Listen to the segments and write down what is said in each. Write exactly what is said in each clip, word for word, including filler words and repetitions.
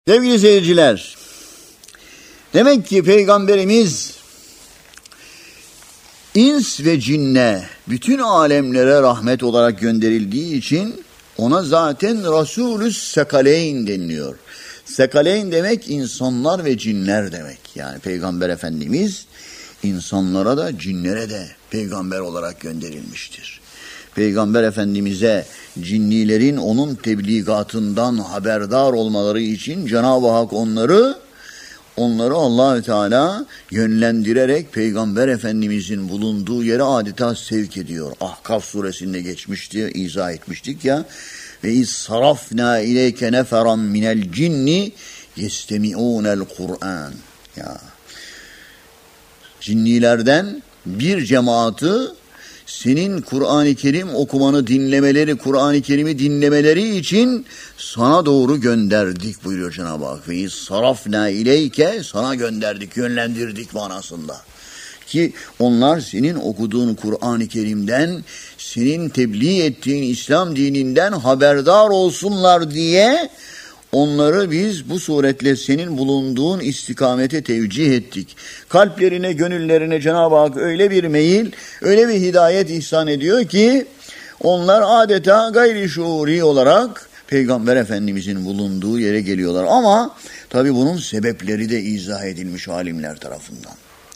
Sevgili seyirciler, demek ki Peygamberimiz ins ve cinne bütün alemlere rahmet olarak gönderildiği için ona zaten Resulü's Sekaleyn deniliyor. Sekaleyn demek insanlar ve cinler demek. Yani Peygamber Efendimiz insanlara da cinlere de peygamber olarak gönderilmiştir. Peygamber Efendimiz'e cinnilerin onun tebliğatından haberdar olmaları için Cenab-ı Hak onları onları Allah-u Teala yönlendirerek Peygamber Efendimiz'in bulunduğu yere adeta sevk ediyor. Ahkaf suresinde geçmişti, izah etmiştik ya. Ve iz sarafna ileyke neferan minel cinni yestemi'ûnel Kur'an. Ya. Cinnilerden bir cemaati senin Kur'an-ı Kerim okumanı dinlemeleri, Kur'an-ı Kerim'i dinlemeleri için sana doğru gönderdik buyuruyor Cenab-ı Hak. Ve sarafna ileyke, sana gönderdik, yönlendirdik manasında. Ki onlar senin okuduğun Kur'an-ı Kerim'den, senin tebliğ ettiğin İslam dininden haberdar olsunlar diye onları biz bu suretle senin bulunduğun istikamete tevcih ettik. Kalplerine, gönüllerine Cenab-ı Hak öyle bir meyil, öyle bir hidayet ihsan ediyor ki onlar adeta gayri şuuri olarak Peygamber Efendimizin bulunduğu yere geliyorlar. Ama tabii bunun sebepleri de izah edilmiş alimler tarafından.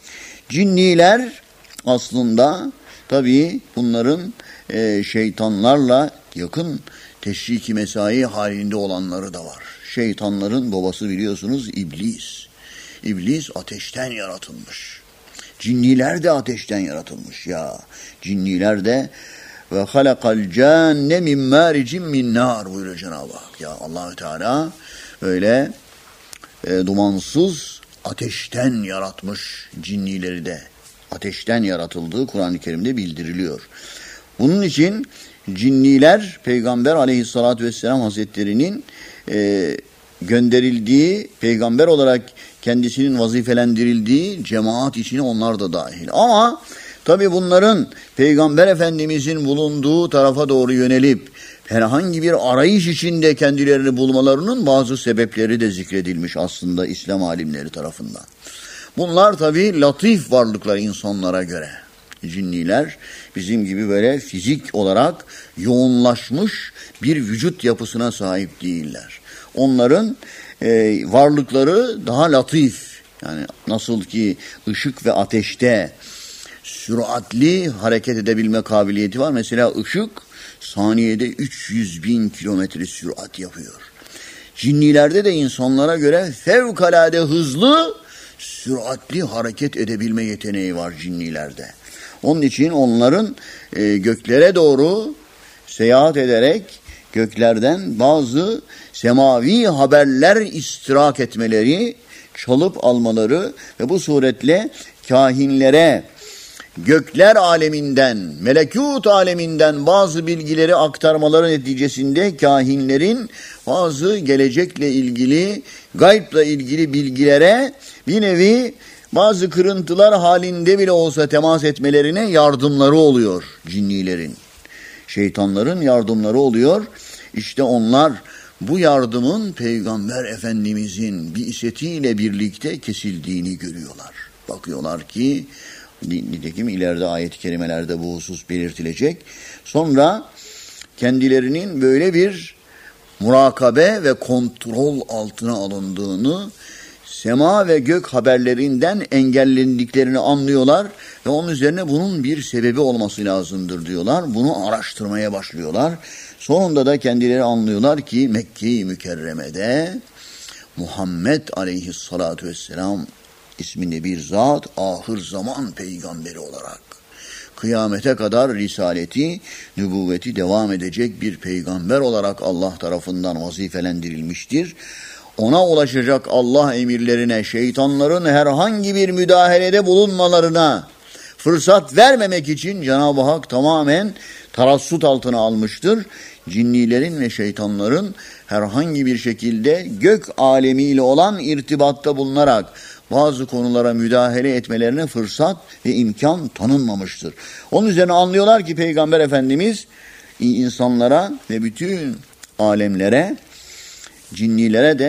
Cinniler aslında tabii bunların e, şeytanlarla yakın teşriki mesai halinde olanları da var. Şeytanların babası biliyorsunuz İblis. İblis ateşten yaratılmış. Cinniler de ateşten yaratılmış ya. Cinniler de ve halakal canne min maricin min nar buyuruyor Cenab-ı Hak. Ya Allah-u Teala öyle e, dumansız ateşten yaratmış cinnileri de. Ateşten yaratıldığı Kur'an-ı Kerim'de bildiriliyor. Bunun için cinniler Peygamber Aleyhisselatü Vesselam Hazretleri'nin e, gönderildiği, peygamber olarak kendisinin vazifelendirildiği cemaat içine onlar da dahil. Ama tabii bunların Peygamber Efendimizin bulunduğu tarafa doğru yönelip herhangi bir arayış içinde kendilerini bulmalarının bazı sebepleri de zikredilmiş aslında İslam alimleri tarafından. Bunlar tabii latif varlıklar insanlara göre. Cinniler bizim gibi böyle fizik olarak yoğunlaşmış bir vücut yapısına sahip değiller. Onların e, varlıkları daha latif. Yani nasıl ki ışık ve ateşte süratli hareket edebilme kabiliyeti var. Mesela ışık saniyede üç yüz bin kilometre sürat yapıyor. Cinnilerde de insanlara göre fevkalade hızlı, süratli hareket edebilme yeteneği var cinnilerde. Onun için onların e, göklere doğru seyahat ederek göklerden bazı semavi haberler istirak etmeleri, çalıp almaları ve bu suretle kahinlere gökler aleminden, melekut aleminden bazı bilgileri aktarmaları neticesinde kahinlerin bazı gelecekle ilgili, gaybla ilgili bilgilere bir nevi bazı kırıntılar halinde bile olsa temas etmelerine yardımları oluyor cinnilerin. Şeytanların yardımları oluyor. İşte onlar bu yardımın Peygamber Efendimizin bi'setiyle birlikte kesildiğini görüyorlar. Bakıyorlar ki nitekim ileride ayet-i kerimelerde bu husus belirtilecek. Sonra kendilerinin böyle bir murakabe ve kontrol altına alındığını, sema ve gök haberlerinden engellendiklerini anlıyorlar ve onun üzerine bunun bir sebebi olması lazımdır diyorlar. Bunu araştırmaya başlıyorlar. Sonunda da kendileri anlıyorlar ki Mekke-i Mükerreme'de Muhammed Aleyhisselatü Vesselam isminde bir zat ahir zaman peygamberi olarak kıyamete kadar risaleti, nübüvveti devam edecek bir peygamber olarak Allah tarafından vazifelendirilmiştir. Ona ulaşacak Allah emirlerine, şeytanların herhangi bir müdahalede bulunmalarına fırsat vermemek için Cenab-ı Hak tamamen tarassut altına almıştır. Cinnilerin ve şeytanların herhangi bir şekilde gök alemiyle olan irtibatta bulunarak bazı konulara müdahale etmelerine fırsat ve imkan tanınmamıştır. Onun üzerine anlıyorlar ki Peygamber Efendimiz insanlara ve bütün alemlere, cinnilere de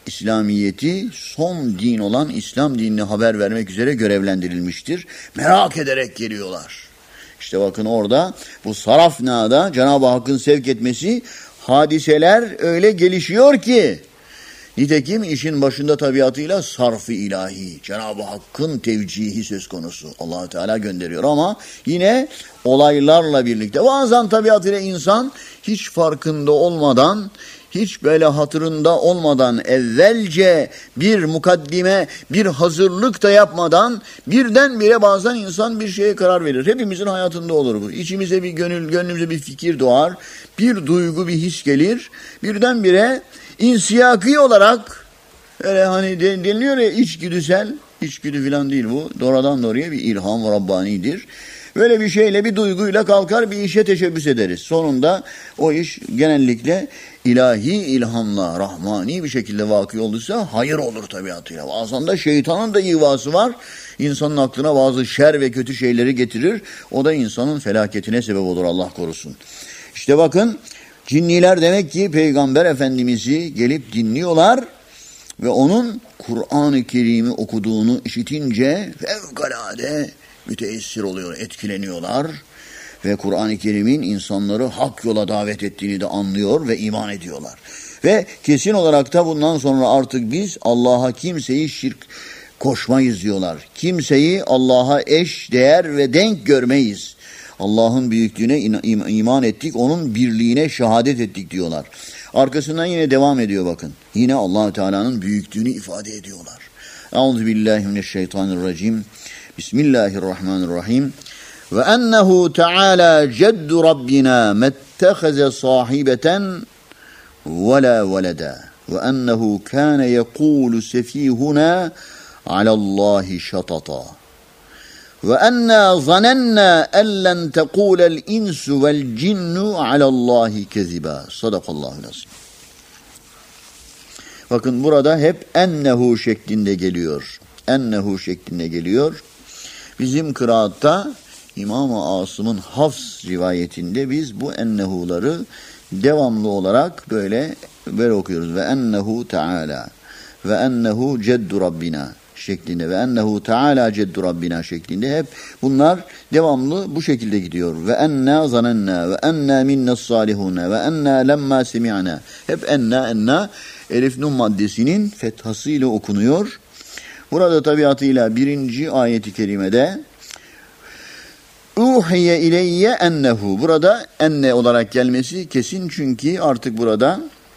İslamiyet'i son din olan İslam dinini haber vermek üzere görevlendirilmiştir. Merak ederek geliyorlar. İşte bakın orada bu Sarafna'da Cenab-ı Hakk'ın sevk etmesi, hadiseler öyle gelişiyor ki, nitekim işin başında tabiatıyla sarf-ı ilahi, Cenab-ı Hakk'ın tevcihi söz konusu. Allah-u Teala gönderiyor ama yine olaylarla birlikte. Bazen tabiatıyla insan hiç farkında olmadan, hiç böyle hatırında olmadan, evvelce bir mukaddime, bir hazırlık da yapmadan birdenbire bazen insan bir şeye karar verir. Hepimizin hayatında olur bu. İçimize bir gönül, gönlümüze bir fikir doğar, bir duygu, bir his gelir. Birdenbire insiyaki olarak, öyle hani deniliyor ya, içgüdüsel, içgüdü falan değil bu. Doğrudan doğruya bir ilham Rabbani'dir. Böyle bir şeyle, bir duyguyla kalkar bir işe teşebbüs ederiz. Sonunda o iş genellikle ilahi ilhamla, rahmani bir şekilde vakı olursa hayır olur tabiatıyla. Bazen de şeytanın da ivası var. İnsanın aklına bazı şer ve kötü şeyleri getirir. O da insanın felaketine sebep olur, Allah korusun. İşte bakın, cinniler demek ki Peygamber Efendimiz'i gelip dinliyorlar ve onun Kur'an-ı Kerim'i okuduğunu işitince fevkalade müteessir oluyor, etkileniyorlar ve Kur'an-ı Kerim'in insanları hak yola davet ettiğini de anlıyor ve iman ediyorlar. Ve kesin olarak da bundan sonra artık biz Allah'a kimseyi şirk koşmayız diyorlar. Kimseyi Allah'a eş, değer ve denk görmeyiz. Allah'ın büyüklüğüne iman ettik, onun birliğine şehadet ettik diyorlar. Arkasından yine devam ediyor bakın. Yine Allah-u Teala'nın büyüklüğünü ifade ediyorlar. Euzubillahimineşşeytanirracim. Bismillahirrahmanirrahim. Ve ennehu Teala ceddu Rabbina mettehaze sahibeten ve la veleda. Ve ennehu kâne yekûlu sefîhuna alallahi şatata. Ve enna zanenna ellen tekulel insu vel cinnu alallahi keziba. Sadakallahu lazim. Bakın burada hep ennehu şeklinde geliyor. Ennehu şeklinde geliyor. Bizim kıraatta İmam-ı Asım'ın Hafs rivayetinde biz bu ennehuları devamlı olarak böyle böyle okuyoruz. Ve ennehu Teala ve ennehu ceddu Rabbina şeklinde ve ennehu Teala ceddu Rabbina şeklinde hep bunlar devamlı bu şekilde gidiyor. Ve enna zanenna ve enna minnes salihune ve enna lemma semi'na. Hep enna enna elif nun maddesinin fethasıyla okunuyor. Burada tabiatıyla birinci ayeti kerimede uhiye ileyye ennehu. Burada enne olarak gelmesi kesin, çünkü artık burada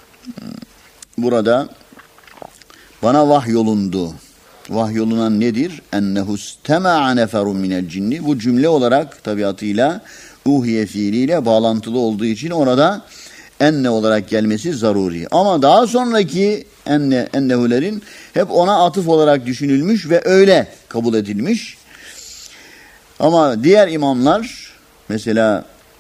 burada bana vahyolundu. Vahyolunan nedir? Ennehu stema'a neferun minel cinni. Bu cümle olarak tabiatıyla uhiye fiiliyle bağlantılı olduğu için orada enne olarak gelmesi zaruri. Ama daha sonraki enne, ennehulerin hep ona atıf olarak düşünülmüş ve öyle kabul edilmiş. Ama diğer imamlar, mesela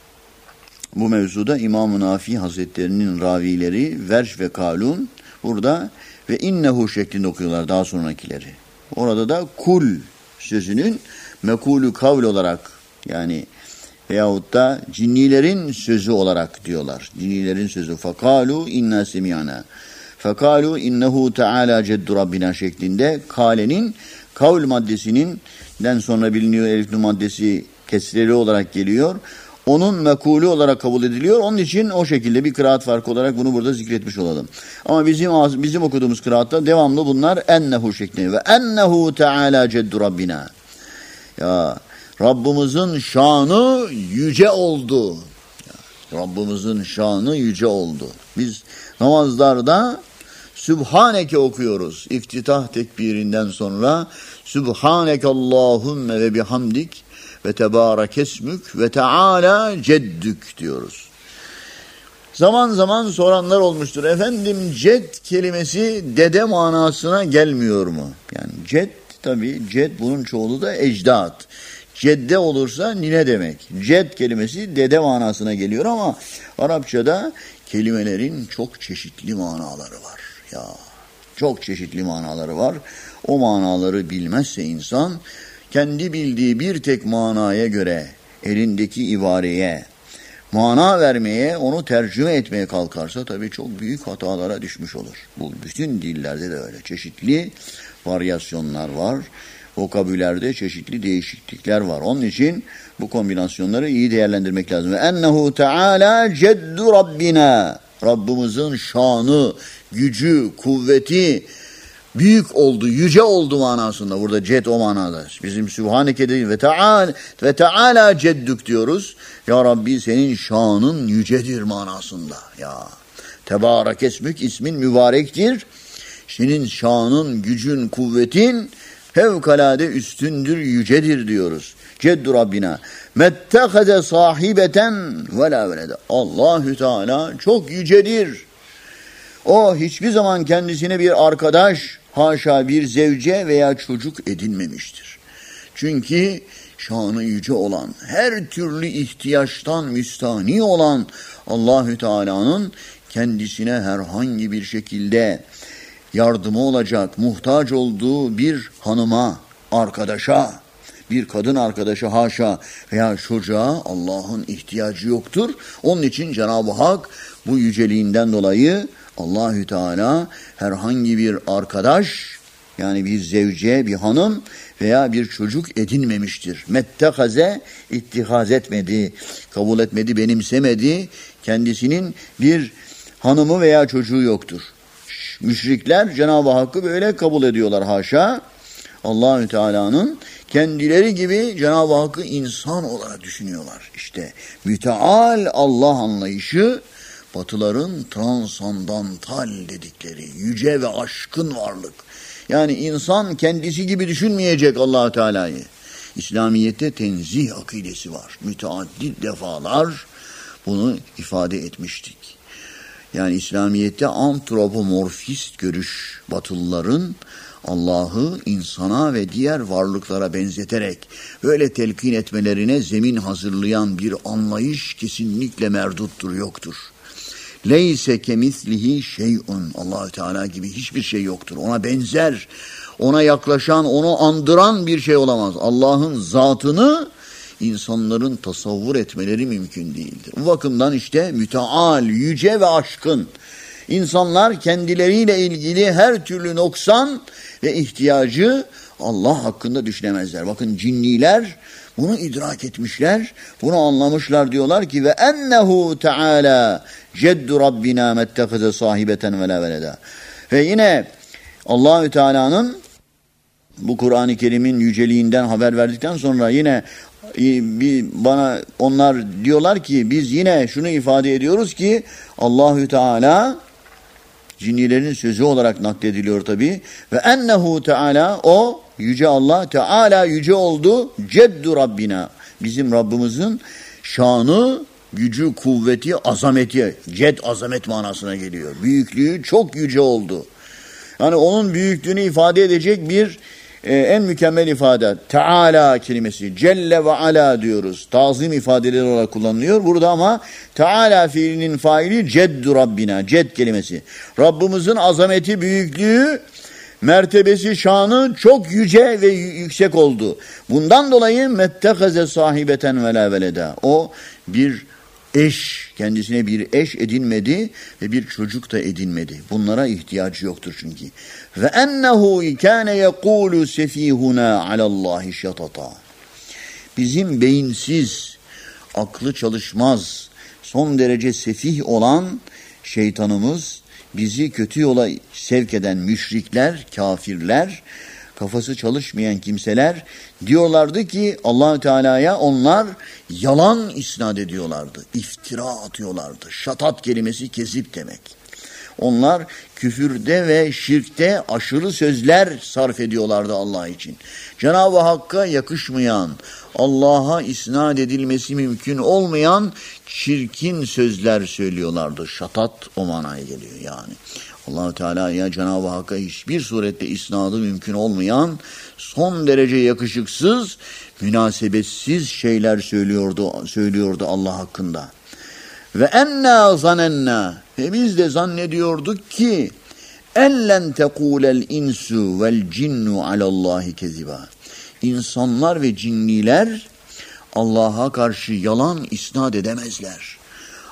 bu mevzuda İmam-ı Nafi Hazretlerinin ravileri Verş ve Kalun burada ve innehu şeklinde okuyorlar daha sonrakileri. Orada da kul sözünün mekulü kavl olarak, yani veyahut da cinnilerin sözü olarak diyorlar. Cinnilerin sözü. Fekalu inna semi'na. Fekalu innehu Teala ceddu Rabbina şeklinde kalenin kavl maddesinin den sonra biliniyor, elif nun maddesi kesreli olarak geliyor. Onun mekulü olarak kabul ediliyor. Onun için o şekilde bir kıraat farkı olarak bunu burada zikretmiş olalım. Ama bizim bizim okuduğumuz kıraatta devamlı bunlar ennehu şeklinde ve ennehu Teala ceddu Rabbina. Ya Rabbimizin şanı yüce oldu. Ya, Rabbimizin şanı yüce oldu. Biz namazlarda Sübhaneke okuyoruz. İftitah tekbirinden sonra Sübhaneke Allahümme ve bihamdik ve tebârek esmük ve teâlâ ceddük diyoruz. Zaman zaman soranlar olmuştur. Efendim ced kelimesi dede manasına gelmiyor mu? Yani ced, tabii ced bunun çoğulu da ecdat. Cedde olursa nine demek. Ced kelimesi dede manasına geliyor ama Arapçada kelimelerin çok çeşitli manaları var. Ya çok çeşitli manaları var. O manaları bilmezse insan kendi bildiği bir tek manaya göre elindeki ibareye mana vermeye, onu tercüme etmeye kalkarsa tabii çok büyük hatalara düşmüş olur. Bu bütün dillerde de öyle. Çeşitli varyasyonlar var. Vokabülerde çeşitli değişiklikler var. Onun için bu kombinasyonları iyi değerlendirmek lazım. Ve ennehu teala ceddu rabbina. Rabbimizin şanı, gücü, kuvveti büyük oldu, yüce oldu manasında. Burada ced o manada. Bizim Sübhaneke değil ve Teala ve Teala ceddük diyoruz. Ya Rabbi senin şanın yücedir manasında. Ya Tebarek esmük, ismin mübarektir. Senin şanın, gücün, kuvvetin fevkalade üstündür, yücedir diyoruz. Ceddu Rabbina. Mettehaze sahibeten ve la velede. Allahü Teala çok yücedir. O hiçbir zaman kendisine bir arkadaş, haşa bir zevce veya çocuk edinmemiştir. Çünkü şanı yüce olan, her türlü ihtiyaçtan müstahni olan Allahü Teala'nın kendisine herhangi bir şekilde yardımı olacak, muhtaç olduğu bir hanıma, arkadaşa, bir kadın arkadaşa haşa veya çocuğa Allah'ın ihtiyacı yoktur. Onun için Cenab-ı Hak bu yüceliğinden dolayı Allahü Teala herhangi bir arkadaş, yani bir zevce, bir hanım veya bir çocuk edinmemiştir. Mettehaze, ittihaz etmedi, kabul etmedi, benimsemedi. Kendisinin bir hanımı veya çocuğu yoktur. Müşrikler Cenab-ı Hakk'ı böyle kabul ediyorlar haşa. Allahü Teala'nın kendileri gibi Cenab-ı Hakk'ı insan olarak düşünüyorlar. İşte müteal Allah anlayışı, Batıların transandantal dedikleri yüce ve aşkın varlık. Yani insan kendisi gibi düşünmeyecek Allah Teala'yı. İslamiyet'te tenzih akidesi var. Müteaddit defalar bunu ifade etmiştik. Yani İslamiyet'te antropomorfist görüş Batılıların Allah'ı insana ve diğer varlıklara benzeterek böyle telkin etmelerine zemin hazırlayan bir anlayış kesinlikle merduttur, yoktur. Leyse kemislihi şey'un. Allah Teala gibi hiçbir şey yoktur. Ona benzer, ona yaklaşan, onu andıran bir şey olamaz. Allah'ın zatını insanların tasavvur etmeleri mümkün değildir. Bu bakımdan işte müteal, yüce ve aşkın. İnsanlar kendileriyle ilgili her türlü noksan ve ihtiyacı Allah hakkında düşünemezler. Bakın cinniler bunu idrak etmişler, bunu anlamışlar, diyorlar ki ve ennehu teala ceddu rabbina mettehaze sahibeten ve la veleda. Ve yine Allahü Teala'nın bu Kur'an-ı Kerim'in yüceliğinden haber verdikten sonra yine bir bana onlar diyorlar ki biz yine şunu ifade ediyoruz ki Allahü Teala, cinnilerin sözü olarak naklediliyor tabi, ve ennehu teala, o yüce Allah Teala yüce oldu, ceddu Rabbina, bizim Rabbimizin şanı, gücü, kuvveti, azameti, ced azamet manasına geliyor. Büyüklüğü çok yüce oldu. Yani onun büyüklüğünü ifade edecek bir e, en mükemmel ifade Teala kelimesi, Celle ve Ala diyoruz. Tazim ifadeleri olarak kullanılıyor burada ama Teala fiilinin faili ceddu Rabbina, ced kelimesi. Rabbimizin azameti, büyüklüğü, mertebesi, şanı çok yüce ve yüksek oldu. Bundan dolayı mettehaze sahibeten ve la veleda. O bir eş, kendisine bir eş edinmedi ve bir çocuk da edinmedi. Bunlara ihtiyacı yoktur çünkü. Ve ennehu kâne yekûlu sefîhuna alallâhi şatata. Bizim beyinsiz, aklı çalışmaz, son derece sefih olan şeytanımız, bizi kötü yola sevk eden müşrikler, kafirler, kafası çalışmayan kimseler diyorlardı ki Allah Teala'ya onlar yalan isnat ediyorlardı. İftira atıyorlardı. Şatat kelimesi kezip demek. Onlar küfürde ve şirkte aşırı sözler sarf ediyorlardı Allah için. Cenab-ı Hakk'a yakışmayan, Allah'a isnat edilmesi mümkün olmayan çirkin sözler söylüyorlardı. Şatat o manaya geliyor yani. Allah-u Teala'ya, Cenab-ı Hakk'a hiçbir surette isnadı mümkün olmayan, son derece yakışıksız, münasebetsiz şeyler söylüyordu, söylüyordu Allah hakkında. Ve enna zanenna, ve biz de zannediyorduk ki ellen tekulel insu vel cinnu alallahi keziba. İnsanlar ve cinniler Allah'a karşı yalan isnat edemezler.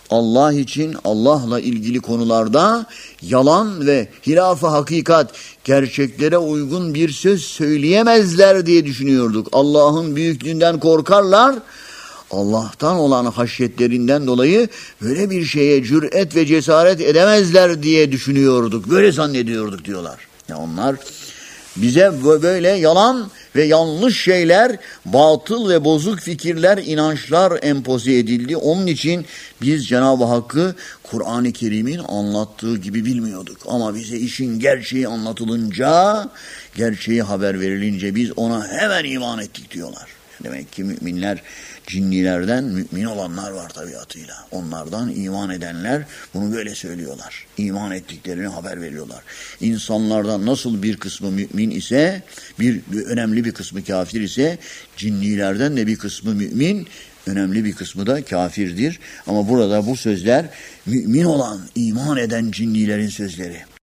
Allah için Allah'la ilgili konularda yalan ve hilaf-ı hakikat, gerçeklere uygun bir söz söyleyemezler diye düşünüyorduk. Allah'ın büyüklüğünden korkarlar. Allah'tan olan haşyetlerinden dolayı böyle bir şeye cüret ve cesaret edemezler diye düşünüyorduk. Böyle zannediyorduk diyorlar. Ya onlar bize böyle yalan ve yanlış şeyler, batıl ve bozuk fikirler, inançlar empoze edildi. Onun için biz Cenab-ı Hakk'ı Kur'an-ı Kerim'in anlattığı gibi bilmiyorduk. Ama bize işin gerçeği anlatılınca, gerçeği haber verilince biz ona hemen iman ettik diyorlar. Demek ki müminler, cinnilerden mümin olanlar var tabiatıyla. Onlardan iman edenler bunu böyle söylüyorlar. İman ettiklerini haber veriyorlar. İnsanlardan nasıl bir kısmı mümin ise, bir, bir önemli bir kısmı kafir ise, cinnilerden de bir kısmı mümin, önemli bir kısmı da kafirdir. Ama burada bu sözler mümin olan, iman eden cinnilerin sözleri.